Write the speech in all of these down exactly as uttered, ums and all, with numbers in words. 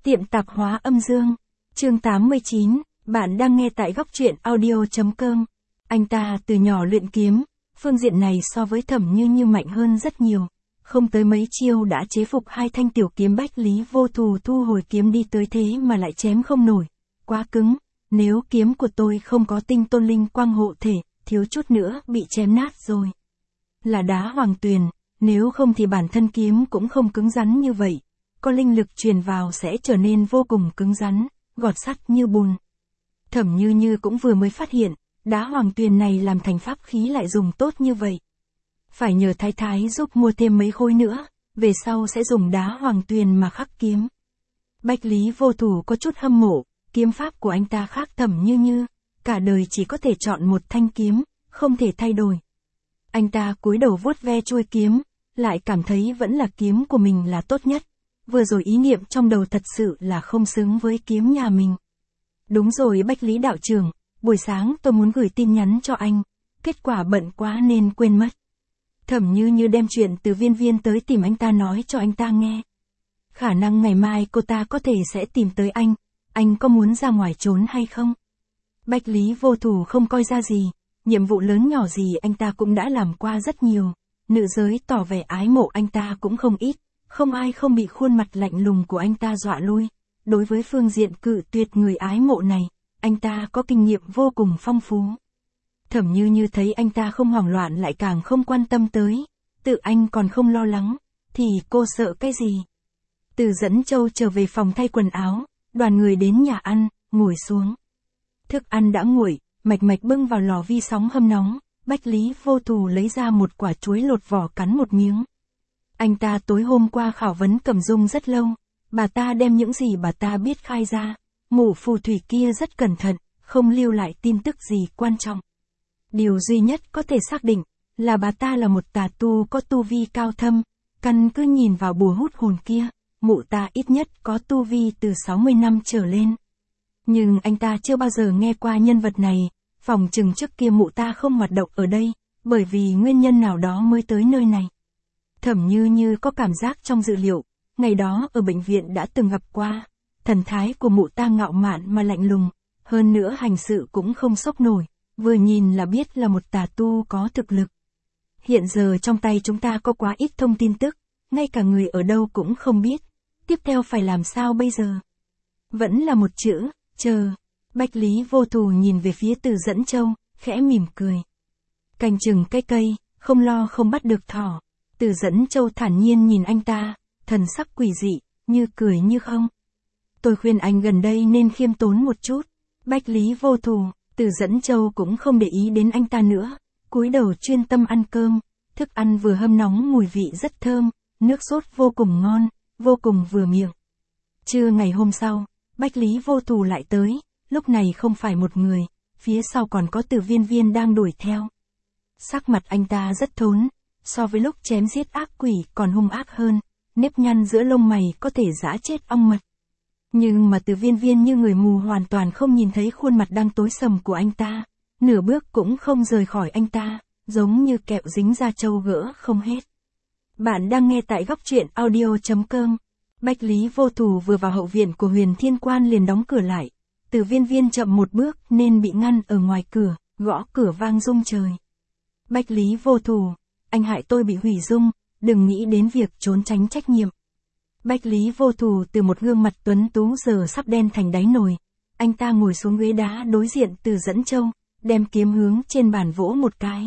Tiệm tạp hóa âm dương. Chương tám mươi chín, bạn đang nghe tại góc truyện audio chấm com. Anh ta từ nhỏ luyện kiếm, phương diện này so với Thẩm Như Như mạnh hơn rất nhiều. Không tới mấy chiêu đã chế phục hai thanh tiểu kiếm Bách Lý Vô Thù thu hồi kiếm đi tới thế mà lại chém không nổi. Quá cứng, nếu kiếm của tôi không có tinh tôn linh quang hộ thể, thiếu chút nữa bị chém nát rồi. Là đá hoàng tuyền, nếu không thì bản thân kiếm cũng không cứng rắn như vậy. Có linh lực truyền vào sẽ trở nên vô cùng cứng rắn, gọt sắt như bùn. Thẩm Như Như cũng vừa mới phát hiện, đá hoàng tuyền này làm thành pháp khí lại dùng tốt như vậy. Phải nhờ thái thái giúp mua thêm mấy khối nữa, về sau sẽ dùng đá hoàng tuyền mà khắc kiếm. Bách Lý Vô Thù có chút hâm mộ, kiếm pháp của anh ta khác Thẩm Như Như, cả đời chỉ có thể chọn một thanh kiếm, không thể thay đổi. Anh ta cúi đầu vuốt ve chuôi kiếm, lại cảm thấy vẫn là kiếm của mình là tốt nhất. Vừa rồi ý niệm trong đầu thật sự là không xứng với kiếm nhà mình. Đúng rồi Bách Lý đạo trưởng, buổi sáng tôi muốn gửi tin nhắn cho anh, kết quả bận quá nên quên mất. Thẩm Như Như đem chuyện từ Viên Viên tới tìm anh ta nói cho anh ta nghe. Khả năng ngày mai cô ta có thể sẽ tìm tới anh, anh có muốn ra ngoài trốn hay không? Bách Lý Vô Thù không coi ra gì, nhiệm vụ lớn nhỏ gì anh ta cũng đã làm qua rất nhiều, nữ giới tỏ vẻ ái mộ anh ta cũng không ít. Không ai không bị khuôn mặt lạnh lùng của anh ta dọa lui. Đối với phương diện cự tuyệt người ái mộ này, anh ta có kinh nghiệm vô cùng phong phú. Thẩm Như Như thấy anh ta không hoảng loạn lại càng không quan tâm tới. Tự anh còn không lo lắng, thì cô sợ cái gì? Từ Dẫn Châu trở về phòng thay quần áo, đoàn người đến nhà ăn, ngồi xuống. Thức ăn đã nguội, mạch mạch bưng vào lò vi sóng hâm nóng. Bách Lý Vô Thù lấy ra một quả chuối lột vỏ cắn một miếng. Anh ta tối hôm qua khảo vấn Cẩm Dung rất lâu, bà ta đem những gì bà ta biết khai ra, mụ phù thủy kia rất cẩn thận, không lưu lại tin tức gì quan trọng. Điều duy nhất có thể xác định, là bà ta là một tà tu có tu vi cao thâm, căn cứ nhìn vào bùa hút hồn kia, mụ ta ít nhất có tu vi từ sáu mươi năm trở lên. Nhưng anh ta chưa bao giờ nghe qua nhân vật này, phòng chừng trước kia mụ ta không hoạt động ở đây, bởi vì nguyên nhân nào đó mới tới nơi này. Thẩm Như Như có cảm giác trong dự liệu, ngày đó ở bệnh viện đã từng gặp qua, thần thái của mụ ta ngạo mạn mà lạnh lùng, hơn nữa hành sự cũng không sốc nổi, vừa nhìn là biết là một tà tu có thực lực. Hiện giờ trong tay chúng ta có quá ít thông tin tức, ngay cả người ở đâu cũng không biết, tiếp theo phải làm sao bây giờ? Vẫn là một chữ, chờ. Bách Lý Vô Thù nhìn về phía Từ Dẫn Châu, khẽ mỉm cười. Canh chừng cái cây, không lo không bắt được thỏ. Từ Dẫn Châu thản nhiên nhìn anh ta, thần sắc quỷ dị, như cười như không. Tôi khuyên anh gần đây nên khiêm tốn một chút. Bách Lý Vô Thù, Từ Dẫn Châu cũng không để ý đến anh ta nữa, cúi đầu chuyên tâm ăn cơm, thức ăn vừa hâm nóng mùi vị rất thơm, nước sốt vô cùng ngon, vô cùng vừa miệng. Trưa ngày hôm sau, Bách Lý Vô Thù lại tới, lúc này không phải một người, phía sau còn có Từ Viên Viên đang đuổi theo. Sắc mặt anh ta rất thốn. So với lúc chém giết ác quỷ còn hung ác hơn, nếp nhăn giữa lông mày có thể giã chết ong mật. Nhưng mà Từ Viên Viên như người mù hoàn toàn không nhìn thấy khuôn mặt đang tối sầm của anh ta, nửa bước cũng không rời khỏi anh ta, giống như kẹo dính ra trâu gỡ không hết. Bạn đang nghe tại góc truyện audio chấm com. Bách Lý Vô Thù vừa vào hậu viện của Huyền Thiên Quan liền đóng cửa lại. Từ Viên Viên chậm một bước nên bị ngăn ở ngoài cửa, gõ cửa vang rung trời. Bách Lý Vô Thù, anh hại tôi bị hủy dung, đừng nghĩ đến việc trốn tránh trách nhiệm. Bách Lý Vô Thù từ một gương mặt tuấn tú giờ sắp đen thành đáy nồi. Anh ta ngồi xuống ghế đá đối diện Từ Dẫn Châu, đem kiếm hướng trên bàn vỗ một cái.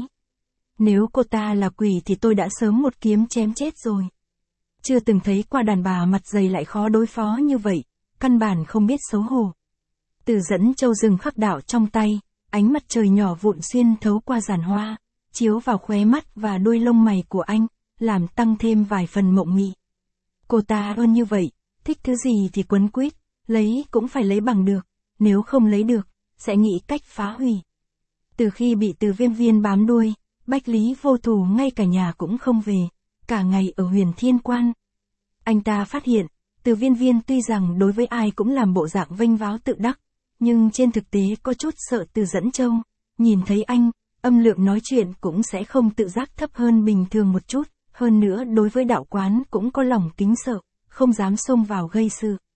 Nếu cô ta là quỷ thì tôi đã sớm một kiếm chém chết rồi. Chưa từng thấy qua đàn bà mặt dày lại khó đối phó như vậy, căn bản không biết xấu hổ. Từ Dẫn Châu dừng khắc đạo trong tay, ánh mặt trời nhỏ vụn xuyên thấu qua giàn hoa, chiếu vào khóe mắt và đuôi lông mày của anh, làm tăng thêm vài phần mộng mị. Cô ta ơn như vậy, thích thứ gì thì quấn quýt, lấy cũng phải lấy bằng được, nếu không lấy được, sẽ nghĩ cách phá hủy. Từ khi bị Từ Viên Viên bám đuôi, Bách Lý Vô Thù ngay cả nhà cũng không về, cả ngày ở Huyền Thiên Quan. Anh ta phát hiện, Từ Viên Viên tuy rằng đối với ai cũng làm bộ dạng vênh váo tự đắc, nhưng trên thực tế có chút sợ Từ Dẫn Châu, nhìn thấy anh, âm lượng nói chuyện cũng sẽ không tự giác thấp hơn bình thường một chút, hơn nữa đối với đạo quán cũng có lòng kính sợ, không dám xông vào gây sự.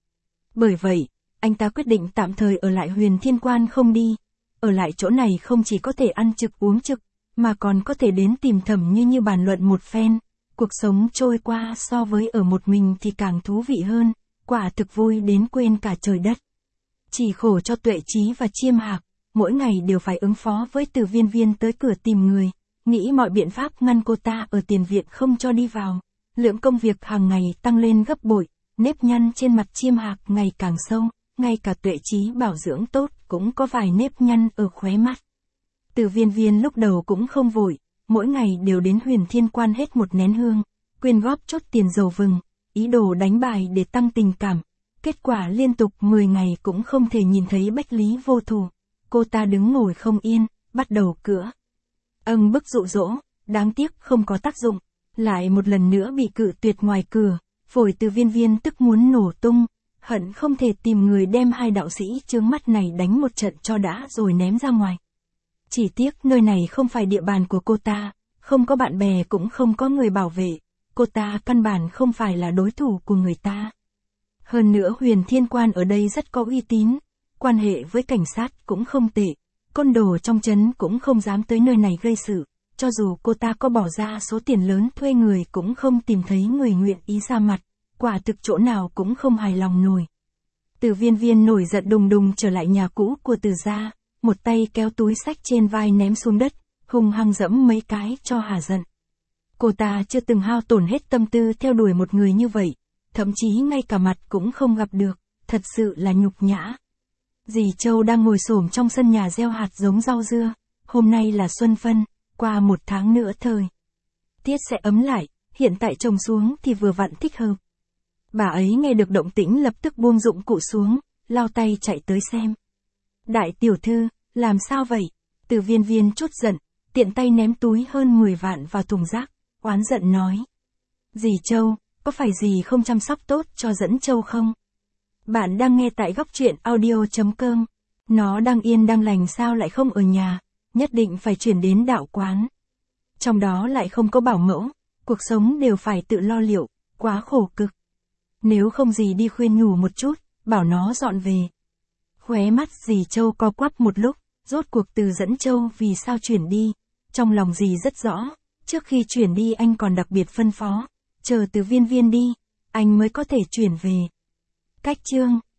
Bởi vậy, anh ta quyết định tạm thời ở lại Huyền Thiên Quan không đi. Ở lại chỗ này không chỉ có thể ăn trực uống trực, mà còn có thể đến tìm Thẩm Như Như bàn luận một phen. Cuộc sống trôi qua so với ở một mình thì càng thú vị hơn, quả thực vui đến quên cả trời đất. Chỉ khổ cho Tuệ Chí và Chiêm Hạc, mỗi ngày đều phải ứng phó với Từ Viên Viên tới cửa tìm người, nghĩ mọi biện pháp ngăn cô ta ở tiền viện không cho đi vào. Lượng công việc hàng ngày tăng lên gấp bội, nếp nhăn trên mặt Chiêm Hạc ngày càng sâu, ngay cả Tuệ Chí bảo dưỡng tốt cũng có vài nếp nhăn ở khóe mắt. Từ Viên Viên lúc đầu cũng không vội, mỗi ngày đều đến Huyền Thiên Quan hết một nén hương, quyên góp chốt tiền dầu vừng, ý đồ đánh bài để tăng tình cảm. Kết quả liên tục mười ngày cũng không thể nhìn thấy Bách Lý Vô Thù. Cô ta đứng ngồi không yên, bắt đầu cữa. Âng bức dụ dỗ, đáng tiếc không có tác dụng. Lại một lần nữa bị cự tuyệt ngoài cửa, phổi Từ Viên Viên tức muốn nổ tung, hận không thể tìm người đem hai đạo sĩ chướng mắt này đánh một trận cho đã rồi ném ra ngoài. Chỉ tiếc nơi này không phải địa bàn của cô ta, không có bạn bè cũng không có người bảo vệ, cô ta căn bản không phải là đối thủ của người ta. Hơn nữa Huyền Thiên Quan ở đây rất có uy tín, quan hệ với cảnh sát cũng không tệ, côn đồ trong trấn cũng không dám tới nơi này gây sự, cho dù cô ta có bỏ ra số tiền lớn thuê người cũng không tìm thấy người nguyện ý ra mặt, quả thực chỗ nào cũng không hài lòng nổi. Từ Viên Viên nổi giận đùng đùng trở lại nhà cũ của Từ gia, một tay kéo túi xách trên vai ném xuống đất, hung hăng dẫm mấy cái cho hả giận. Cô ta chưa từng hao tổn hết tâm tư theo đuổi một người như vậy, thậm chí ngay cả mặt cũng không gặp được, thật sự là nhục nhã. Dì Châu đang ngồi xổm trong sân nhà gieo hạt giống rau dưa, hôm nay là xuân phân, qua một tháng nữa thời tiết sẽ ấm lại, hiện tại trồng xuống thì vừa vặn thích hợp. Bà ấy nghe được động tĩnh lập tức buông dụng cụ xuống, lao tay chạy tới xem. Đại tiểu thư, làm sao vậy? Từ Viên Viên chút giận, tiện tay ném túi hơn mười vạn vào thùng rác, oán giận nói. Dì Châu, có phải dì không chăm sóc tốt cho Dẫn Châu không? Bạn đang nghe tại góc truyện audio chấm com. Nó đang yên đang lành sao lại không ở nhà, nhất định phải chuyển đến đạo quán. Trong đó lại không có bảo mẫu, cuộc sống đều phải tự lo liệu, quá khổ cực. Nếu không dì đi khuyên nhủ một chút, bảo nó dọn về. Khóe mắt dì Châu co quắp một lúc, rốt cuộc Từ Dẫn Châu vì sao chuyển đi, trong lòng dì rất rõ, trước khi chuyển đi anh còn đặc biệt phân phó, chờ Từ Viên Viên đi, anh mới có thể chuyển về. Cách chương